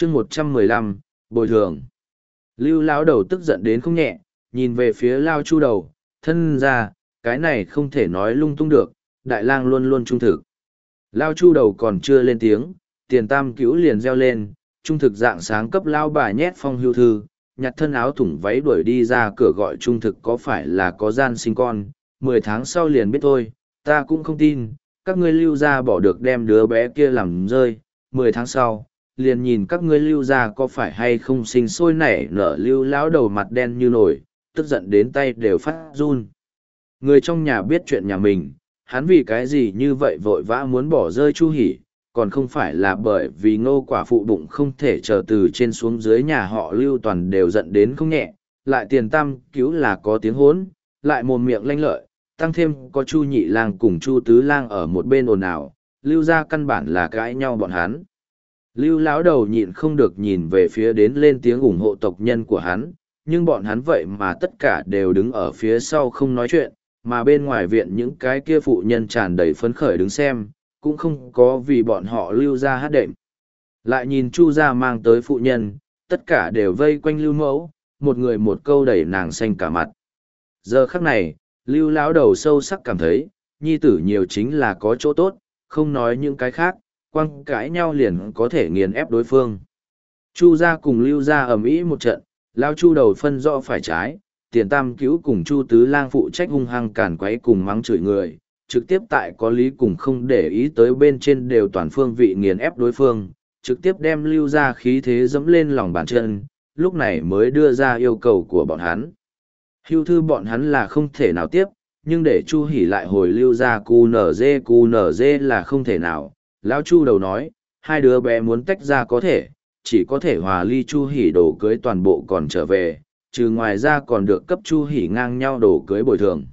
chương 115, bồi thường. Lưu lão đầu tức giận đến không nhẹ, nhìn về phía Lao Chu đầu, thân ra, cái này không thể nói lung tung được, đại lang luôn luôn trung thực. Lao Chu đầu còn chưa lên tiếng, Tiền Tam Cứu liền reo lên, trung thực dạng sáng cấp lao bà nhét phong hưu thư, nhặt thân áo thủng váy đuổi đi ra cửa gọi trung thực có phải là có gian sinh con, 10 tháng sau liền biết thôi, ta cũng không tin, các ngươi Lưu gia bỏ được đem đứa bé kia làm rơi, 10 tháng sau, liền nhìn các ngươi Lưu gia có phải hay không sinh sôi nảy nở. Lưu lão đầu mặt đen như nổi, tức giận đến tay đều phát run. Người trong nhà biết chuyện nhà mình, hắn vì cái gì như vậy vội vã muốn bỏ rơi Chu Hỷ, còn không phải là bởi vì Ngô quả phụ bụng không thể chờ từ trên xuống dưới nhà họ Lưu toàn đều giận đến không nhẹ, lại Tiền Tam Cứu là có tiếng hỗn, lại mồm miệng lanh lợi, tăng thêm có Chu Nhị Lang cùng Chu Tứ Lang ở một bên ồn ào, Lưu gia căn bản là cãi nhau bọn hắn. Lưu lão đầu nhịn không được nhìn về phía đến lên tiếng ủng hộ tộc nhân của hắn, nhưng bọn hắn vậy mà tất cả đều đứng ở phía sau không nói chuyện, mà bên ngoài viện những cái kia phụ nhân tràn đầy phấn khởi đứng xem, cũng không có vì bọn họ Lưu gia hát đệm. Lại nhìn Chu gia mang tới phụ nhân, tất cả đều vây quanh Lưu mẫu, một người một câu đẩy nàng xanh cả mặt. Giờ khắc này, Lưu lão đầu sâu sắc cảm thấy, nhi tử nhiều chính là có chỗ tốt, không nói những cái khác, quăng cãi nhau liền có thể nghiền ép đối phương. Chu gia cùng Lưu gia ầm ĩ một trận, lão Chu đầu phân rõ phải trái, Tiền Tam Cứu cùng Chu Tứ Lang phụ trách hung hăng càn quấy cùng mắng chửi người, trực tiếp tại có lý cùng không để ý tới bên trên đều toàn phương vị nghiền ép đối phương, trực tiếp đem Lưu gia khí thế dẫm lên lòng bàn chân, lúc này mới đưa ra yêu cầu của bọn hắn. Hưu thư bọn hắn là không thể nào tiếp, nhưng để Chu Hỷ lại hồi Lưu gia QNZ là không thể nào. Lão Chu đầu nói, hai đứa bé muốn tách ra có thể, chỉ có thể hòa ly Chu Hỷ đồ cưới toàn bộ còn trở về, trừ ngoài ra còn được cấp Chu Hỷ ngang nhau đồ cưới bồi thường.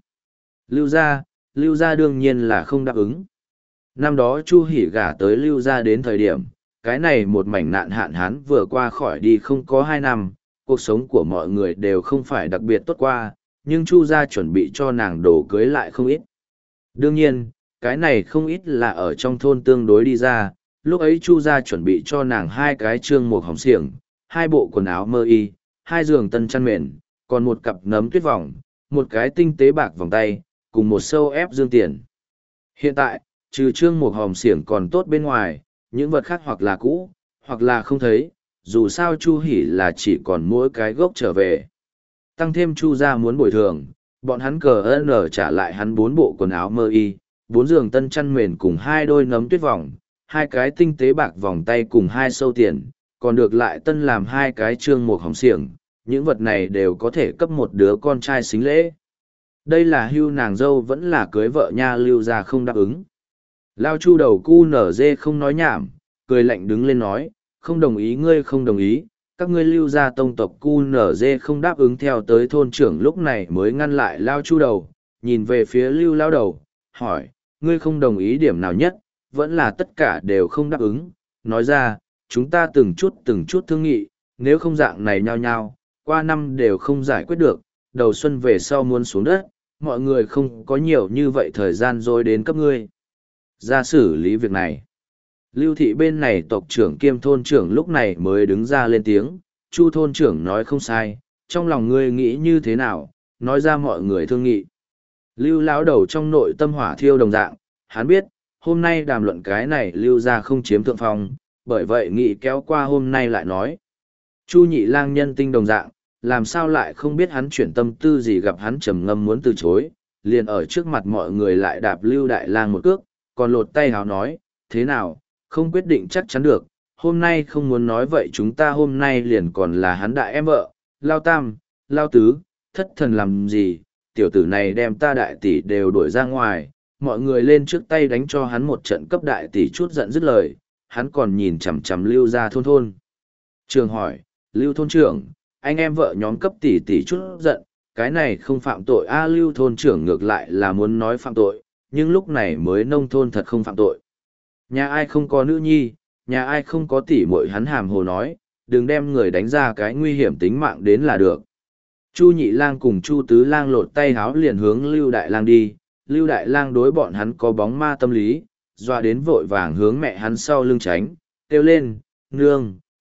Lưu gia đương nhiên là không đáp ứng. Năm đó Chu Hỷ gả tới Lưu gia đến thời điểm, cái này một mảnh nạn hạn hán vừa qua khỏi đi không có 2 năm, cuộc sống của mọi người đều không phải đặc biệt tốt qua, nhưng Chu gia chuẩn bị cho nàng đồ cưới lại không ít. Đương nhiên, cái này không ít là ở trong thôn tương đối đi ra, lúc ấy Chu gia chuẩn bị cho nàng 2 cái trương một hồng xiềng, 2 bộ quần áo mơ y, 2 giường tân chăn mền, còn một cặp nấm tuyết vòng, một cái tinh tế bạc vòng tay, cùng một sâu ép dương tiền. Hiện tại, trừ trương một hồng xiềng còn tốt bên ngoài, những vật khác hoặc là cũ, hoặc là không thấy, dù sao Chu Hỷ là chỉ còn mỗi cái gốc trở về. Tăng thêm Chu gia muốn bồi thường, bọn hắn cờ nở trả lại hắn 4 bộ quần áo mơ y, 4 giường tân chăn mền cùng 2 đôi nấm tuyết vòng, 2 cái tinh tế bạc vòng tay cùng 2 sâu tiền, còn được lại tân làm 2 cái trương một hồng xiềng, những vật này đều có thể cấp một đứa con trai xính lễ. Đây là hưu nàng dâu vẫn là cưới vợ nha. Lưu gia không đáp ứng. Lao Chu đầu cu nở dê không nói nhảm, cười lạnh đứng lên nói, không đồng ý ngươi không đồng ý, các ngươi Lưu gia tông tộc cu nở dê không đáp ứng theo tới thôn trưởng lúc này mới ngăn lại Lao Chu đầu, nhìn về phía Lưu Lao đầu, hỏi, ngươi không đồng ý điểm nào nhất, vẫn là tất cả đều không đáp ứng, nói ra, chúng ta từng chút thương nghị, nếu không dạng này nhau nhau, qua năm đều không giải quyết được, đầu xuân về sau muốn xuống đất, mọi người không có nhiều như vậy thời gian rồi đến cấp ngươi ra xử lý việc này. Lưu thị bên này tộc trưởng kiêm thôn trưởng lúc này mới đứng ra lên tiếng, Chu thôn trưởng nói không sai, trong lòng ngươi nghĩ như thế nào, nói ra mọi người thương nghị. Lưu lão đầu trong nội tâm hỏa thiêu đồng dạng, hắn biết, hôm nay đàm luận cái này Lưu gia không chiếm thượng phong, bởi vậy nghị kéo qua hôm nay lại nói. Chu Nhị Lang nhân tinh đồng dạng, làm sao lại không biết hắn chuyển tâm tư gì, gặp hắn trầm ngâm muốn từ chối, liền ở trước mặt mọi người lại đạp Lưu Đại Lang một cước, còn lột tay háo nói, thế nào, không quyết định chắc chắn được, hôm nay không muốn nói vậy chúng ta hôm nay liền còn là hắn đại em vợ, Lao Tam, Lao Tứ, thất thần làm gì, tiểu tử này đem ta đại tỷ đều đuổi ra ngoài, mọi người lên trước tay đánh cho hắn một trận cấp đại tỷ chút giận dứt lời, hắn còn nhìn chằm chằm Lưu ra thôn. Trường hỏi, Lưu thôn trưởng, anh em vợ nhóm cấp tỷ tỷ chút giận, cái này không phạm tội a. Lưu thôn trưởng ngược lại là muốn nói phạm tội, nhưng lúc này mới nông thôn thật không phạm tội. Nhà ai không có nữ nhi, nhà ai không có tỷ muội, hắn hàm hồ nói, đừng đem người đánh ra cái nguy hiểm tính mạng đến là được. Chu Nhị Lang cùng Chu Tứ Lang lột tay háo liền hướng Lưu Đại Lang đi, Lưu Đại Lang đối bọn hắn có bóng ma tâm lý, doa đến vội vàng hướng mẹ hắn sau lưng tránh, kêu lên, nương,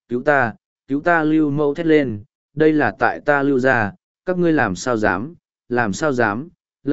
cứu ta Lưu Mẫu thét lên, đây là tại ta Lưu gia, các ngươi làm sao dám,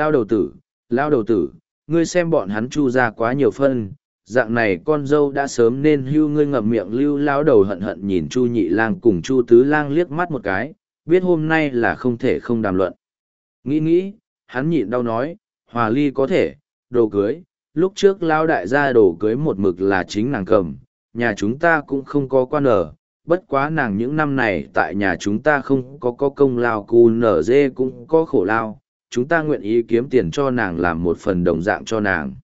lao đầu tử, ngươi xem bọn hắn Chu ra quá nhiều phân, dạng này con dâu đã sớm nên hưu. Ngươi ngậm miệng. Lưu lao đầu hận hận nhìn Chu Nhị Lang cùng Chu Tứ Lang liếc mắt một cái, biết hôm nay là không thể không đàm luận. Nghĩ, hắn nhịn đau nói, Hòa Ly có thể, đồ cưới, lúc trước lao đại gia đồ cưới một mực là chính nàng cầm, nhà chúng ta cũng không có quan ở, bất quá nàng những năm này tại nhà chúng ta không có công lao, cù nở dê cũng có khổ lao, chúng ta nguyện ý kiếm tiền cho nàng làm một phần đồng dạng cho nàng.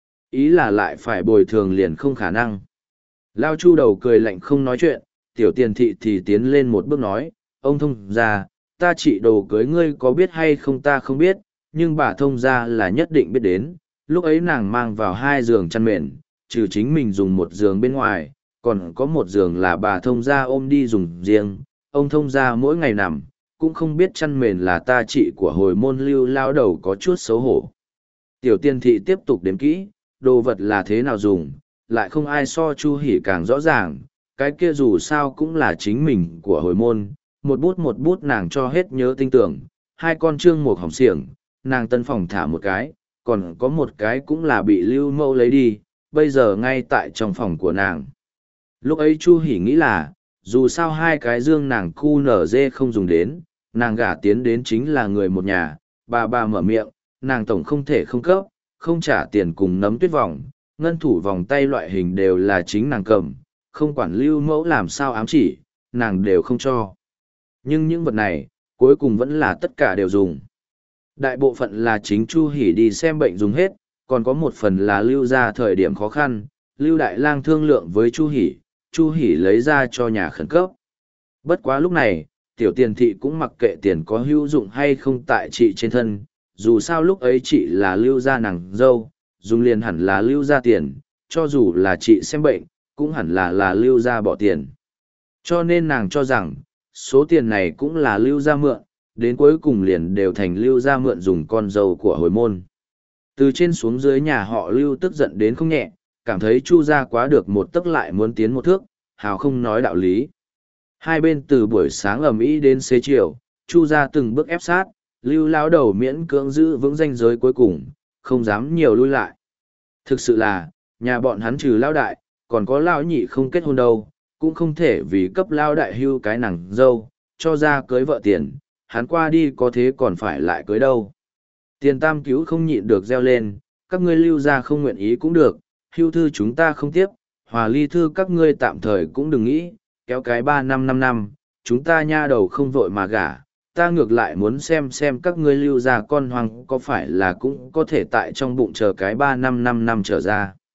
Ý là lại phải bồi thường liền không khả năng. Lao Chu đầu cười lạnh không nói chuyện, tiểu tiền thị thì tiến lên một bước nói, ông thông gia, ta chỉ đồ cưới ngươi có biết hay không ta không biết, nhưng bà thông gia là nhất định biết đến, lúc ấy nàng mang vào 2 giường chăn mền, trừ chính mình dùng 1 giường bên ngoài, còn có 1 giường là bà thông gia ôm đi dùng riêng, ông thông gia mỗi ngày nằm, cũng không biết chăn mền là ta chị của hồi môn. Lưu lao đầu có chút xấu hổ. Tiểu tiên thị tiếp tục đếm kỹ, đồ vật là thế nào dùng, lại không ai so Chu Hỉ càng rõ ràng, cái kia dù sao cũng là chính mình của hồi môn, một bút nàng cho hết nhớ tinh tưởng, 2 con trương một hỏng xiềng, nàng tân phòng thả một cái, còn có một cái cũng là bị Lưu Mẫu lấy đi, bây giờ ngay tại trong phòng của nàng. Lúc ấy Chu Hỉ nghĩ là, dù sao 2 cái dương nàng cu nở dê không dùng đến, nàng gả tiến đến chính là người một nhà, bà mở miệng, nàng tổng không thể không cấp, không trả tiền cùng nấm tuyết vòng, ngân thủ vòng tay loại hình đều là chính nàng cầm, không quản Lưu Mẫu làm sao ám chỉ, nàng đều không cho. Nhưng những vật này, cuối cùng vẫn là tất cả đều dùng. Đại bộ phận là chính Chu Hỉ đi xem bệnh dùng hết, còn có một phần là Lưu ra thời điểm khó khăn, Lưu Đại Lang thương lượng với Chu Hỉ lấy ra cho nhà khẩn cấp. Bất quá lúc này, tiểu tiền thị cũng mặc kệ tiền có hữu dụng hay không tại chị trên thân, dù sao lúc ấy chị là Lưu gia nàng dâu, dùng liền hẳn là Lưu gia tiền, cho dù là chị xem bệnh, cũng hẳn là Lưu gia bỏ tiền. Cho nên nàng cho rằng, số tiền này cũng là Lưu gia mượn, đến cuối cùng liền đều thành Lưu gia mượn dùng con dâu của hồi môn. Từ trên xuống dưới nhà họ Lưu tức giận đến không nhẹ, cảm thấy Chu gia quá được một tấc lại muốn tiến một thước, hào không nói đạo lý. Hai bên từ buổi sáng ầm ĩ đến xế chiều, Chu gia từng bước ép sát, Lưu lão đầu miễn cưỡng giữ vững ranh giới cuối cùng, không dám nhiều lui lại. Thực sự là, nhà bọn hắn trừ lão đại, còn có lão nhị không kết hôn đâu, cũng không thể vì cấp lão đại hưu cái nàng dâu, cho ra cưới vợ tiền, hắn qua đi có thế còn phải lại cưới đâu. Tiền tam cứu không nhịn được reo lên, các ngươi Lưu gia không nguyện ý cũng được, hưu thư chúng ta không tiếp, hòa ly thư các ngươi tạm thời cũng đừng nghĩ, kéo cái 3 năm, chúng ta nha đầu không vội mà gả, ta ngược lại muốn xem các ngươi Lưu gia con hoàng có phải là cũng có thể tại trong bụng chờ cái 3 năm trở ra.